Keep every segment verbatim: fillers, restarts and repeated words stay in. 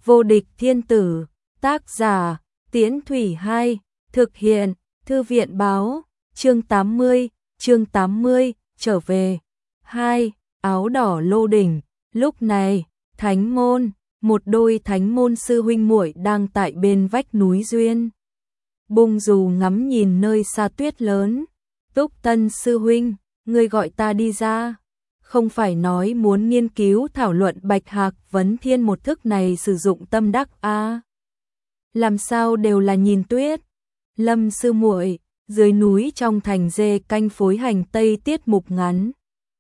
Vô địch thiên tử, tác giả, Tiễn Thủy Hai, thực hiện, Thư viện báo, chương tám mươi, chương tám mươi, trở về. Hai, áo đỏ lô đỉnh, lúc này, thánh môn, một đôi thánh môn sư huynh muội đang tại bên vách núi duyên. Bung dù ngắm nhìn nơi xa tuyết lớn. Túc Tân sư huynh, ngươi gọi ta đi ra. Không phải nói muốn nghiên cứu thảo luận Bạch Hạc vấn thiên một thức này sử dụng tâm đắc a? À, làm sao đều là nhìn tuyết. Lâm sư muội, dưới núi trong thành dê canh phối hành tây tiết mục ngắn.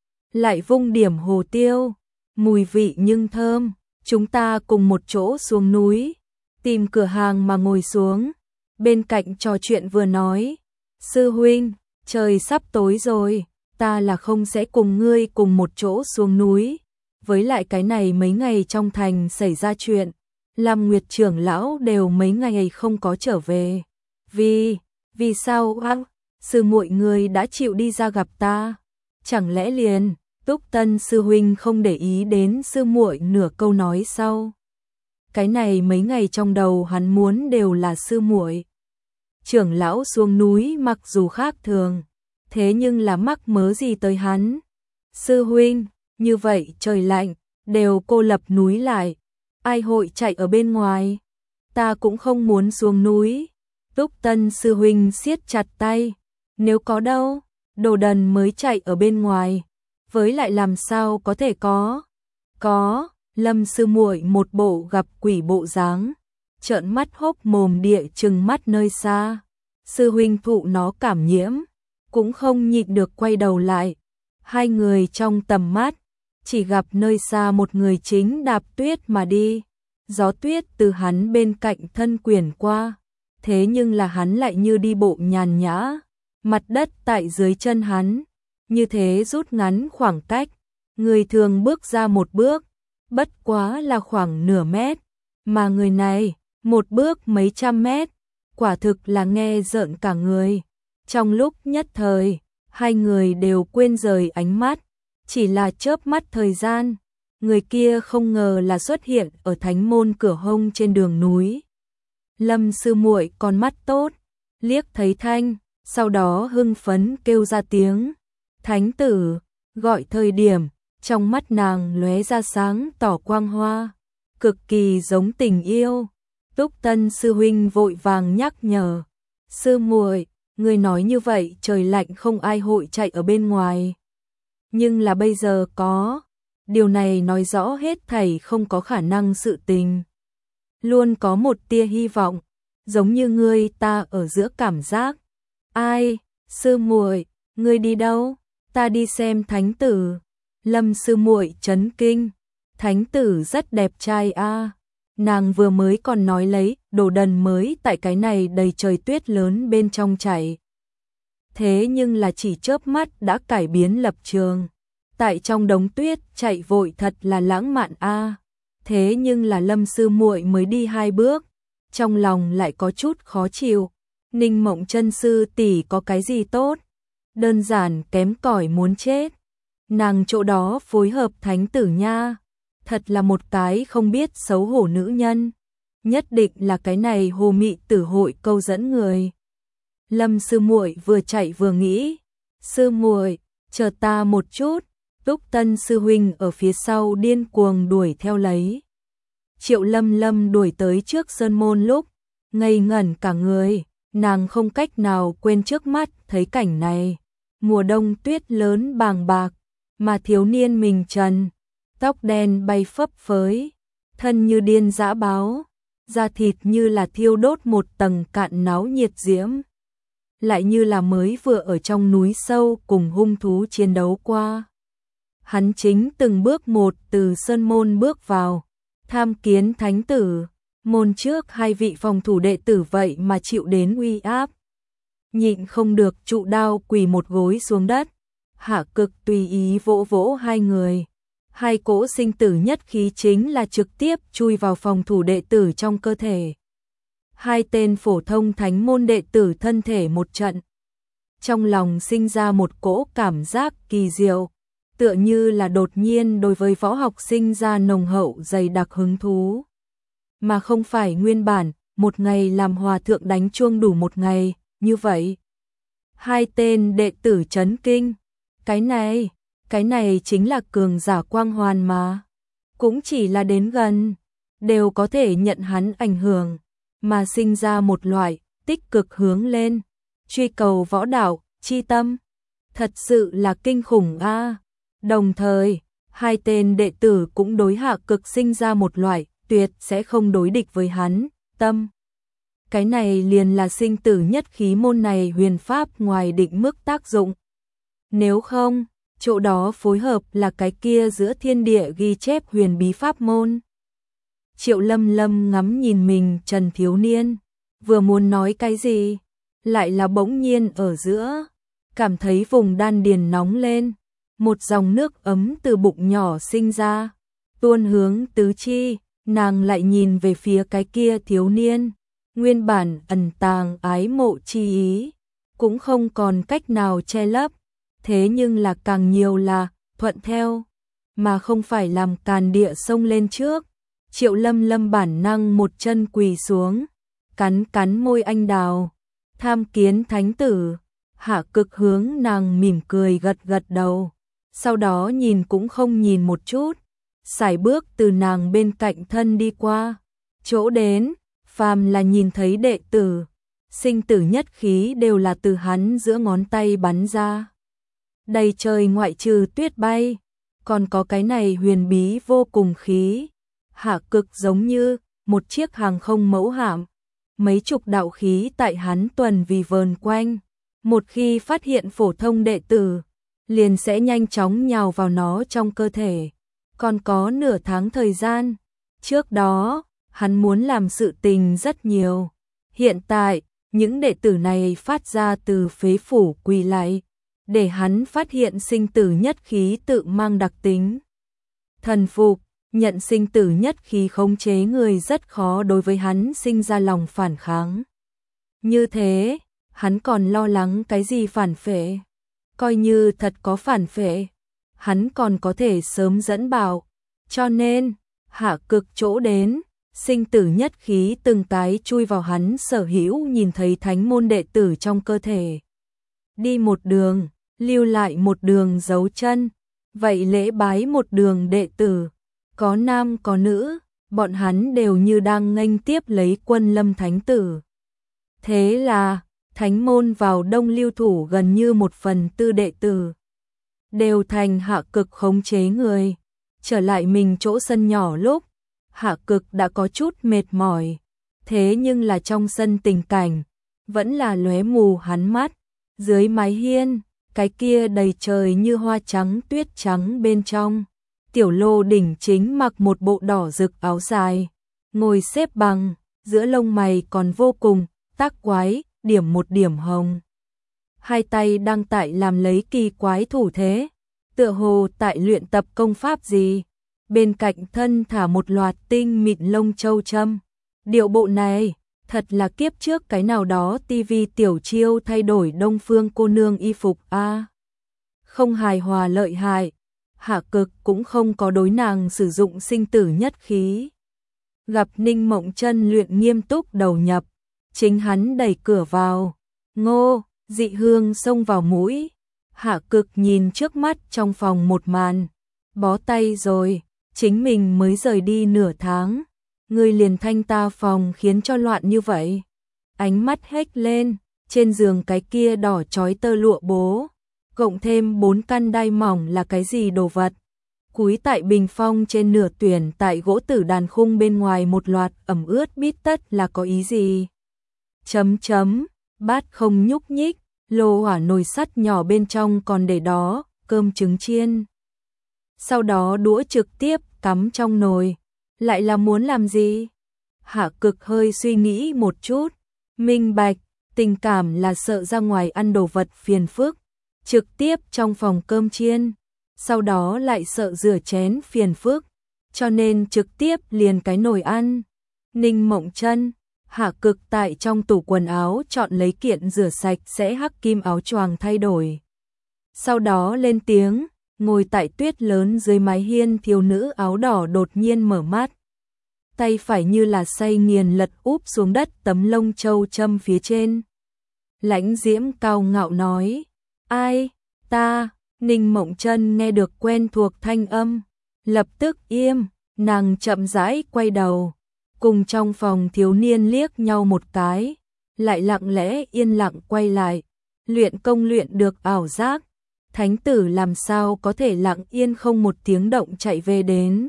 Lại vung điểm hồ tiêu, mùi vị nhưng thơm, chúng ta cùng một chỗ xuống núi, tìm cửa hàng mà ngồi xuống, bên cạnh trò chuyện vừa nói, sư huynh, trời sắp tối rồi, ta là không sẽ cùng ngươi cùng một chỗ xuống núi, với lại cái này mấy ngày trong thành xảy ra chuyện, Lam Nguyệt trưởng lão đều mấy ngày không có trở về. Vì, vì sao á? Sư muội người đã chịu đi ra gặp ta, chẳng lẽ liền Túc Tân sư huynh không để ý đến sư muội nửa câu nói sau. Cái này mấy ngày trong đầu hắn muốn đều là sư muội. Trưởng lão xuống núi mặc dù khác thường, thế nhưng là mắc mớ gì tới hắn. Sư huynh, như vậy trời lạnh, đều cô lập núi lại, ai hội chạy ở bên ngoài, ta cũng không muốn xuống núi. Túc Tân sư huynh siết chặt tay, nếu có đâu, đồ đần mới chạy ở bên ngoài, với lại làm sao có thể có. Có, Lâm sư muội một bộ gặp quỷ bộ dáng, trợn mắt hốc mồm địa trừng mắt nơi xa. Sư huynh thụ nó cảm nhiễm, cũng không nhịn được quay đầu lại. Hai người trong tầm mắt, chỉ gặp nơi xa một người chính đạp tuyết mà đi. Gió tuyết từ hắn bên cạnh thân quyển qua, thế nhưng là hắn lại như đi bộ nhàn nhã, mặt đất tại dưới chân hắn, như thế rút ngắn khoảng cách, người thường bước ra một bước, bất quá là khoảng nửa mét, mà người này, một bước mấy trăm mét, quả thực là nghe rợn cả người. Trong lúc nhất thời, hai người đều quên rời ánh mắt, chỉ là chớp mắt thời gian, người kia không ngờ là xuất hiện ở thánh môn cửa hông trên đường núi. Lâm sư muội con mắt tốt, liếc thấy thanh, sau đó hưng phấn kêu ra tiếng, thánh tử, gọi thời điểm, trong mắt nàng lóe ra sáng tỏ quang hoa, cực kỳ giống tình yêu. Túc Tân sư huynh vội vàng nhắc nhở, sư muội, người nói như vậy trời lạnh không ai hội chạy ở bên ngoài. Nhưng là bây giờ có, điều này nói rõ hết thảy không có khả năng sự tình. Luôn có một tia hy vọng, giống như ngươi ta ở giữa cảm giác. Ai, sư muội, ngươi đi đâu? Ta đi xem thánh tử. Lâm sư muội chấn kinh, thánh tử rất đẹp trai a. À. Nàng vừa mới còn nói lấy, đồ đần mới tại cái này đầy trời tuyết lớn bên trong chạy. Thế nhưng là chỉ chớp mắt đã cải biến lập trường. Tại trong đống tuyết chạy vội thật là lãng mạn a. À. Thế nhưng là Lâm sư muội mới đi hai bước, trong lòng lại có chút khó chịu. Ninh Mộng chân sư tỷ có cái gì tốt? Đơn giản kém cỏi muốn chết. Nàng chỗ đó phối hợp thánh tử nha, thật là một cái không biết xấu hổ nữ nhân. Nhất định là cái này hồ mị tử hội câu dẫn người. Lâm sư muội vừa chạy vừa nghĩ, sư muội, chờ ta một chút. Túc Tân sư huynh ở phía sau điên cuồng đuổi theo lấy. Triệu Lâm Lâm đuổi tới trước sơn môn lúc, ngây ngẩn cả người, nàng không cách nào quên trước mắt thấy cảnh này. Mùa đông tuyết lớn bàng bạc, mà thiếu niên mình trần, tóc đen bay phấp phới, thân như điên dã báo, da thịt như là thiêu đốt một tầng cạn náo nhiệt diễm. Lại như là mới vừa ở trong núi sâu cùng hung thú chiến đấu qua. Hắn chính từng bước một từ sơn môn bước vào, tham kiến thánh tử, môn trước hai vị phòng thủ đệ tử vậy mà chịu đến uy áp. Nhịn không được trụ đao quỳ một gối xuống đất, hạ cực tùy ý vỗ vỗ hai người. Hai cỗ sinh tử nhất khí chính là trực tiếp chui vào phòng thủ đệ tử trong cơ thể. Hai tên phổ thông thánh môn đệ tử thân thể một trận. Trong lòng sinh ra một cỗ cảm giác kỳ diệu, tựa như là đột nhiên đối với võ học sinh ra nồng hậu dày đặc hứng thú. mà không phải nguyên bản, một ngày làm hòa thượng đánh chuông đủ một ngày, như vậy. Hai tên đệ tử chấn kinh, cái này, cái này chính là cường giả quang hoàn mà, cũng chỉ là đến gần, đều có thể nhận hắn ảnh hưởng, mà sinh ra một loại tích cực hướng lên, truy cầu võ đạo, chi tâm. Thật sự là kinh khủng a. À. Đồng thời, hai tên đệ tử cũng đối Hạ Cực sinh ra một loại tuyệt sẽ không đối địch với hắn, tâm. Cái này liền là sinh tử nhất khí môn này huyền pháp ngoài định mức tác dụng. Nếu không, chỗ đó phối hợp là cái kia giữa thiên địa ghi chép huyền bí pháp môn. Triệu Lâm Lâm ngắm nhìn mình Trần thiếu niên, vừa muốn nói cái gì, lại là bỗng nhiên ở giữa, cảm thấy vùng đan điền nóng lên, một dòng nước ấm từ bụng nhỏ sinh ra, tuôn hướng tứ chi, nàng lại nhìn về phía cái kia thiếu niên, nguyên bản ẩn tàng ái mộ chi ý, cũng không còn cách nào che lấp, thế nhưng là càng nhiều là thuận theo, mà không phải làm càn địa xông lên trước. Triệu Lâm Lâm bản năng một chân quỳ xuống, cắn cắn môi anh đào, tham kiến thánh tử. Hạ Cực hướng nàng mỉm cười gật gật đầu, sau đó nhìn cũng không nhìn một chút, sải bước từ nàng bên cạnh thân đi qua, chỗ đến, phàm là nhìn thấy đệ tử, sinh tử nhất khí đều là từ hắn giữa ngón tay bắn ra. Đầy trời ngoại trừ tuyết bay, còn có cái này huyền bí vô cùng khí. Hạ Cực giống như một chiếc hàng không mẫu hạm, mấy chục đạo khí tại hắn tuần vì vờn quanh, một khi phát hiện phổ thông đệ tử, liền sẽ nhanh chóng nhào vào nó trong cơ thể. Còn có nửa tháng thời gian, trước đó, hắn muốn làm sự tình rất nhiều. Hiện tại, những đệ tử này phát ra từ phế phủ quỳ lại, để hắn phát hiện sinh tử nhất khí tự mang đặc tính. Thần phục, nhận sinh tử nhất khí khống chế người rất khó đối với hắn sinh ra lòng phản kháng. Như thế, hắn còn lo lắng cái gì phản phệ? Coi như thật có phản phệ, hắn còn có thể sớm dẫn bảo. Cho nên, Hạ Cực chỗ đến, sinh tử nhất khí từng cái chui vào hắn sở hữu nhìn thấy thánh môn đệ tử trong cơ thể. Đi một đường, lưu lại một đường dấu chân, vậy lễ bái một đường đệ tử, có nam có nữ, bọn hắn đều như đang nghênh tiếp lấy quân lâm thánh tử. Thế là, thánh môn vào đông lưu thủ gần như một phần tư đệ tử, đều thành Hạ Cực khống chế người. Trở lại mình chỗ sân nhỏ lúc, Hạ Cực đã có chút mệt mỏi, thế nhưng là trong sân tình cảnh, vẫn là lóe mù hắn mắt, dưới mái hiên, cái kia đầy trời như hoa trắng tuyết trắng bên trong. Tiểu Lô đỉnh chính mặc một bộ đỏ rực áo dài, ngồi xếp bằng, giữa lông mày còn vô cùng tác quái, điểm một điểm hồng. Hai tay đang tại làm lấy kỳ quái thủ thế, tựa hồ tại luyện tập công pháp gì. Bên cạnh thân thả một loạt tinh mịn lông châu châm. Điệu bộ này, thật là kiếp trước cái nào đó tivi tiểu chiêu thay đổi Đông Phương cô nương y phục a. À, không hài hòa lợi hại. Hạ Cực cũng không có đối nàng sử dụng sinh tử nhất khí. Gặp Ninh Mộng Chân luyện nghiêm túc đầu nhập, chính hắn đẩy cửa vào. Ngô, dị hương xông vào mũi. Hạ Cực nhìn trước mắt trong phòng một màn, bó tay rồi, chính mình mới rời đi nửa tháng, ngươi liền thanh ta phòng khiến cho loạn như vậy. Ánh mắt hếch lên, trên giường cái kia đỏ chói tơ lụa bố, cộng thêm bốn căn đai mỏng là cái gì đồ vật. Cúi tại bình phong trên nửa tuyển tại gỗ tử đàn khung bên ngoài một loạt ẩm ướt bít tất là có ý gì? Chấm chấm, bát không nhúc nhích, lô hỏa nồi sắt nhỏ bên trong còn để đó, cơm trứng chiên. Sau đó đũa trực tiếp cắm trong nồi, lại là muốn làm gì? Hạ Cực hơi suy nghĩ một chút, minh bạch, tình cảm là sợ ra ngoài ăn đồ vật phiền phức, trực tiếp trong phòng cơm chiên, sau đó lại sợ rửa chén phiền phức, cho nên trực tiếp liền cái nồi ăn. Ninh Mộng Chân, Hạ Cực tại trong tủ quần áo chọn lấy kiện rửa sạch sẽ hắc kim áo choàng thay đổi. Sau đó lên tiếng, ngồi tại tuyết lớn dưới mái hiên thiếu nữ áo đỏ đột nhiên mở mắt. tay phải như là say nghiền lật úp xuống đất tấm lông châu châm phía trên. Lãnh Diễm cao ngạo nói, ai, ta, Ninh Mộng Chân nghe được quen thuộc thanh âm, lập tức im, nàng chậm rãi quay đầu, cùng trong phòng thiếu niên liếc nhau một cái, lại lặng lẽ yên lặng quay lại, luyện công luyện được ảo giác, thánh tử làm sao có thể lặng yên không một tiếng động chạy về đến.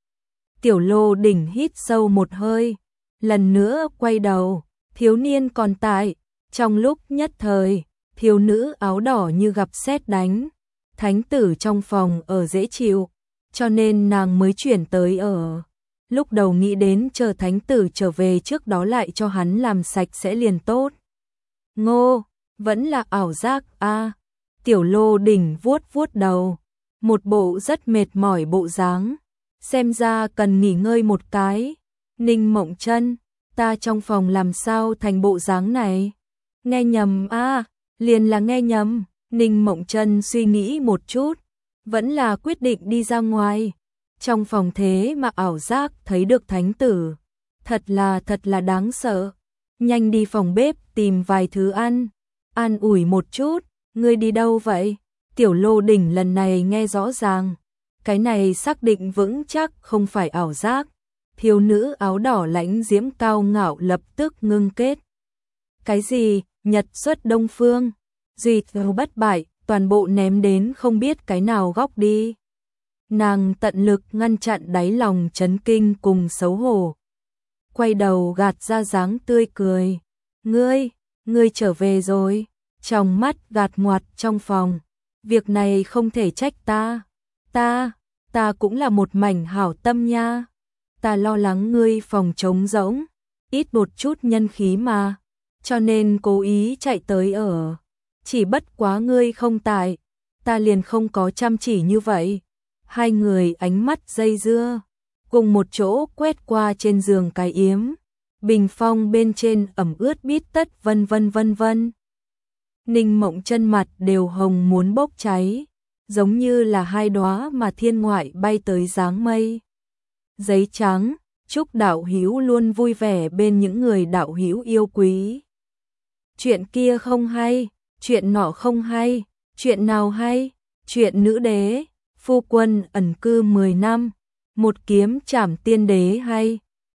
Tiểu Lô Đỉnh hít sâu một hơi, lần nữa quay đầu, thiếu niên còn tại, trong lúc nhất thời, thiếu nữ áo đỏ như gặp sét đánh, thánh tử trong phòng ở dễ chịu, cho nên nàng mới chuyển tới ở. Lúc đầu nghĩ đến chờ thánh tử trở về trước đó lại cho hắn làm sạch sẽ liền tốt. Ngô, vẫn là ảo giác a. À, Tiểu Lô Đỉnh vuốt vuốt đầu, một bộ rất mệt mỏi bộ dáng, xem ra cần nghỉ ngơi một cái. Ninh Mộng Chân, ta trong phòng làm sao thành bộ dáng này? Nghe nhầm a, à, liền là nghe nhầm. Ninh Mộng Chân suy nghĩ một chút, vẫn là quyết định đi ra ngoài. Trong phòng thế mà ảo giác thấy được thánh tử, thật là thật là đáng sợ. Nhanh đi phòng bếp tìm vài thứ ăn, an ủi một chút. Ngươi đi đâu vậy? Tiểu Lô Đỉnh lần này nghe rõ ràng, cái này xác định vững chắc không phải ảo giác. Thiếu nữ áo đỏ Lãnh Diễm cao ngạo lập tức ngưng kết. Cái gì? Nhật xuất Đông Phương, duy thù bất bại, toàn bộ ném đến không biết cái nào góc đi. Nàng tận lực ngăn chặn đáy lòng chấn kinh cùng xấu hổ, quay đầu gạt ra dáng tươi cười. Ngươi, ngươi trở về rồi. Trong mắt gạt ngoặt trong phòng, việc này không thể trách ta. Ta, ta cũng là một mảnh hảo tâm nha. Ta lo lắng ngươi phòng trống rỗng, ít một chút nhân khí mà, cho nên cố ý chạy tới ở. Chỉ bất quá ngươi không tại, ta liền không có chăm chỉ như vậy. Hai người ánh mắt dây dưa, cùng một chỗ quét qua trên giường cái yếm, bình phong bên trên ẩm ướt bít tất vân vân vân vân. Ninh Mộng Chân mặt đều hồng muốn bốc cháy, giống như là hai đóa mà thiên ngoại bay tới dáng mây. Giấy trắng, chúc đạo hữu luôn vui vẻ bên những người đạo hữu yêu quý. Chuyện kia không hay, chuyện nọ không hay, chuyện nào hay? Chuyện nữ đế, phu quân ẩn cư mười năm, một kiếm trảm tiên đế hay.